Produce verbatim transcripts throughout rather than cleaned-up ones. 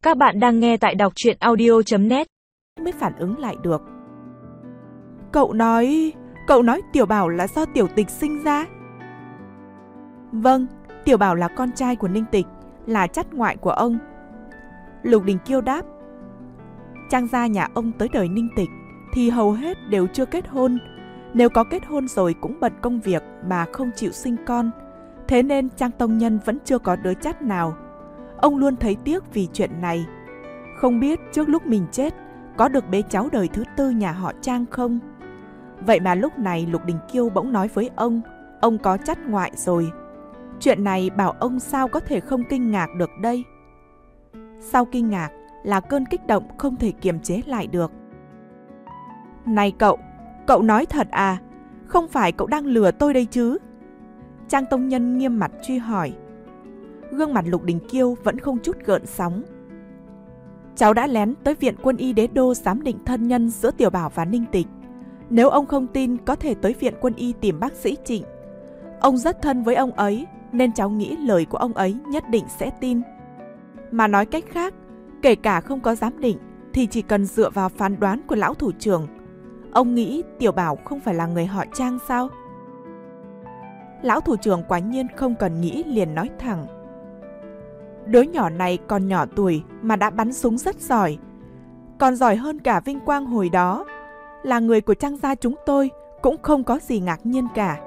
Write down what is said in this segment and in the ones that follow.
Các bạn đang nghe tại đọc truyện audio chấm net. Mới phản ứng lại được. Cậu nói... Cậu nói Tiểu Bảo là do Tiểu Tịch sinh ra? Vâng, Tiểu Bảo là con trai của Ninh Tịch, là chắt ngoại của ông. Lục Đình Kiêu đáp. Trang gia nhà ông tới đời Ninh Tịch thì hầu hết đều chưa kết hôn. Nếu có kết hôn rồi cũng bận công việc mà không chịu sinh con. Thế nên Trang tông nhân vẫn chưa có đứa chắt nào. Ông luôn thấy tiếc vì chuyện này. Không biết trước lúc mình chết có được bé cháu đời thứ tư nhà họ Trang không? Vậy mà lúc này Lục Đình Kiêu bỗng nói với ông, ông có chắt ngoại rồi. Chuyện này bảo ông sao có thể không kinh ngạc được đây? Sau kinh ngạc là cơn kích động không thể kiềm chế lại được. Này cậu, cậu nói thật à? Không phải cậu đang lừa tôi đây chứ? Trang tông nhân nghiêm mặt truy hỏi. Gương mặt Lục Đình Kiêu vẫn không chút gợn sóng. Cháu đã lén tới viện quân y đế đô giám định thân nhân giữa Tiểu Bảo và Ninh Tịch. Nếu ông không tin có thể tới viện quân y tìm bác sĩ Trịnh. Ông rất thân với ông ấy nên cháu nghĩ lời của ông ấy nhất định sẽ tin. Mà nói cách khác, kể cả không có giám định thì chỉ cần dựa vào phán đoán của lão thủ trưởng. Ông nghĩ Tiểu Bảo không phải là người họ Trang sao? Lão thủ trưởng quả nhiên không cần nghĩ liền nói thẳng. Đứa nhỏ này còn nhỏ tuổi mà đã bắn súng rất giỏi. Còn giỏi hơn cả vinh quang hồi đó. Là người của Trang gia chúng tôi cũng không có gì ngạc nhiên cả.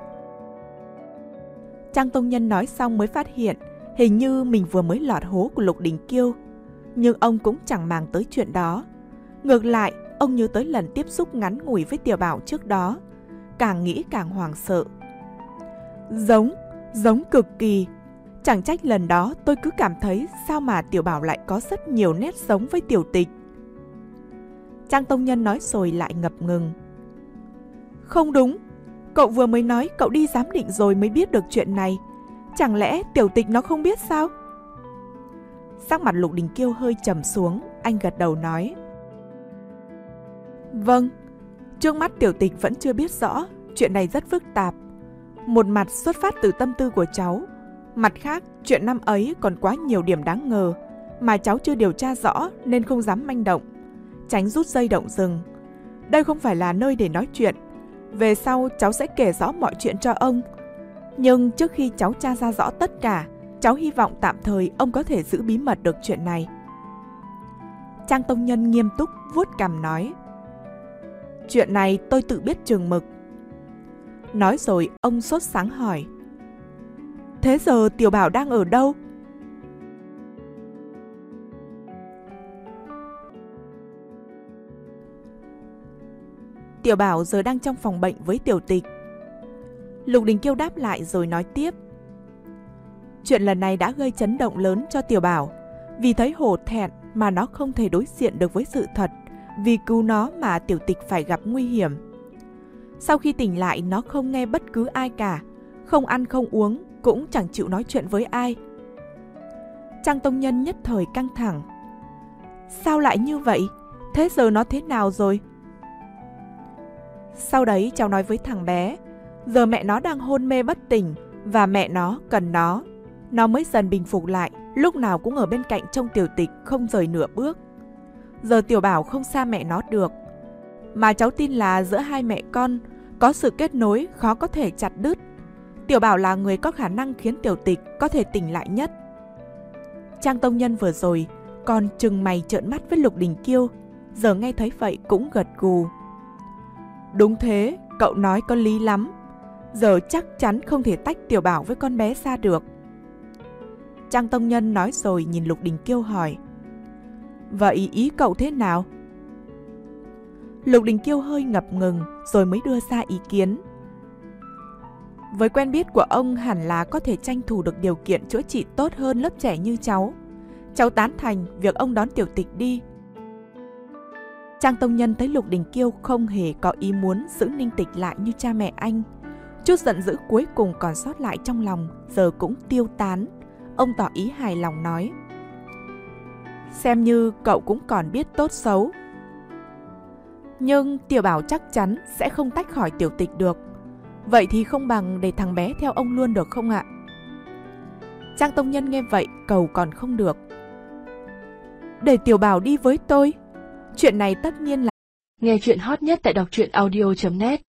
Trang tông nhân nói xong mới phát hiện hình như mình vừa mới lọt hố của Lục Đình Kiêu. Nhưng ông cũng chẳng màng tới chuyện đó. Ngược lại, ông nhớ tới lần tiếp xúc ngắn ngủi với Tiểu Bảo trước đó. Càng nghĩ càng hoảng sợ. Giống, giống cực kỳ. Chẳng trách lần đó tôi cứ cảm thấy sao mà Tiểu Bảo lại có rất nhiều nét giống với Tiểu Tịch. Trang tông nhân nói rồi lại ngập ngừng. Không đúng, cậu vừa mới nói cậu đi giám định rồi mới biết được chuyện này. Chẳng lẽ Tiểu Tịch nó không biết sao? Sắc mặt Lục Đình Kiêu hơi trầm xuống, anh gật đầu nói. Vâng, trước mắt Tiểu Tịch vẫn chưa biết rõ, chuyện này rất phức tạp. Một mặt xuất phát từ tâm tư của cháu, mặt khác chuyện năm ấy còn quá nhiều điểm đáng ngờ mà cháu chưa điều tra rõ nên không dám manh động, tránh rút dây động rừng. Đây không phải là nơi để nói chuyện. Về sau cháu sẽ kể rõ mọi chuyện cho ông. Nhưng trước khi cháu tra ra rõ tất cả, cháu hy vọng tạm thời ông có thể giữ bí mật được chuyện này. Trang tông nhân nghiêm túc vuốt cằm nói. Chuyện này tôi tự biết chừng mực. Nói rồi ông sốt sáng hỏi. Thế giờ Tiểu Bảo đang ở đâu? Tiểu Bảo giờ đang trong phòng bệnh với Tiểu Tịch. Lục Đình Kiêu đáp lại rồi nói tiếp. Chuyện lần này đã gây chấn động lớn cho Tiểu Bảo. Vì thấy hổ thẹn mà nó không thể đối diện được với sự thật. Vì cứu nó mà Tiểu Tịch phải gặp nguy hiểm. Sau khi tỉnh lại nó không nghe bất cứ ai cả. Không ăn không uống, cũng chẳng chịu nói chuyện với ai. Trang tông nhân nhất thời căng thẳng. Sao lại như vậy? Thế giờ nó thế nào rồi? Sau đấy cháu nói với thằng bé, giờ mẹ nó đang hôn mê bất tỉnh và mẹ nó cần nó. Nó mới dần bình phục lại, lúc nào cũng ở bên cạnh trông Tiểu Tịch không rời nửa bước. Giờ Tiểu Bảo không xa mẹ nó được. Mà cháu tin là giữa hai mẹ con có sự kết nối khó có thể chặt đứt. Tiểu Bảo là người có khả năng khiến Tiểu Tịch có thể tỉnh lại nhất. Trang tông nhân vừa rồi còn trừng mày trợn mắt với Lục Đình Kiêu, giờ nghe thấy vậy cũng gật gù. Đúng thế, cậu nói có lý lắm. Giờ chắc chắn không thể tách Tiểu Bảo với con bé ra được. Trang tông nhân nói rồi nhìn Lục Đình Kiêu hỏi. Vậy ý cậu thế nào? Lục Đình Kiêu hơi ngập ngừng rồi mới đưa ra ý kiến. Với quen biết của ông hẳn là có thể tranh thủ được điều kiện chữa trị tốt hơn lớp trẻ như cháu. Cháu tán thành việc ông đón Tiểu Tịch đi. Trang tông nhân thấy Lục Đình Kiêu không hề có ý muốn giữ Ninh Tịch lại như cha mẹ anh. Chút giận dữ cuối cùng còn sót lại trong lòng giờ cũng tiêu tán. Ông tỏ ý hài lòng nói. Xem như cậu cũng còn biết tốt xấu. Nhưng Tiểu Bảo chắc chắn sẽ không tách khỏi Tiểu Tịch được. Vậy thì không bằng để thằng bé theo ông luôn được không ạ? Trang tông nhân nghe vậy cầu còn không được. để Tiểu Bảo đi với tôi. Chuyện này tất nhiên là... Nghe chuyện hot nhất tại đọc truyện audio chấm net.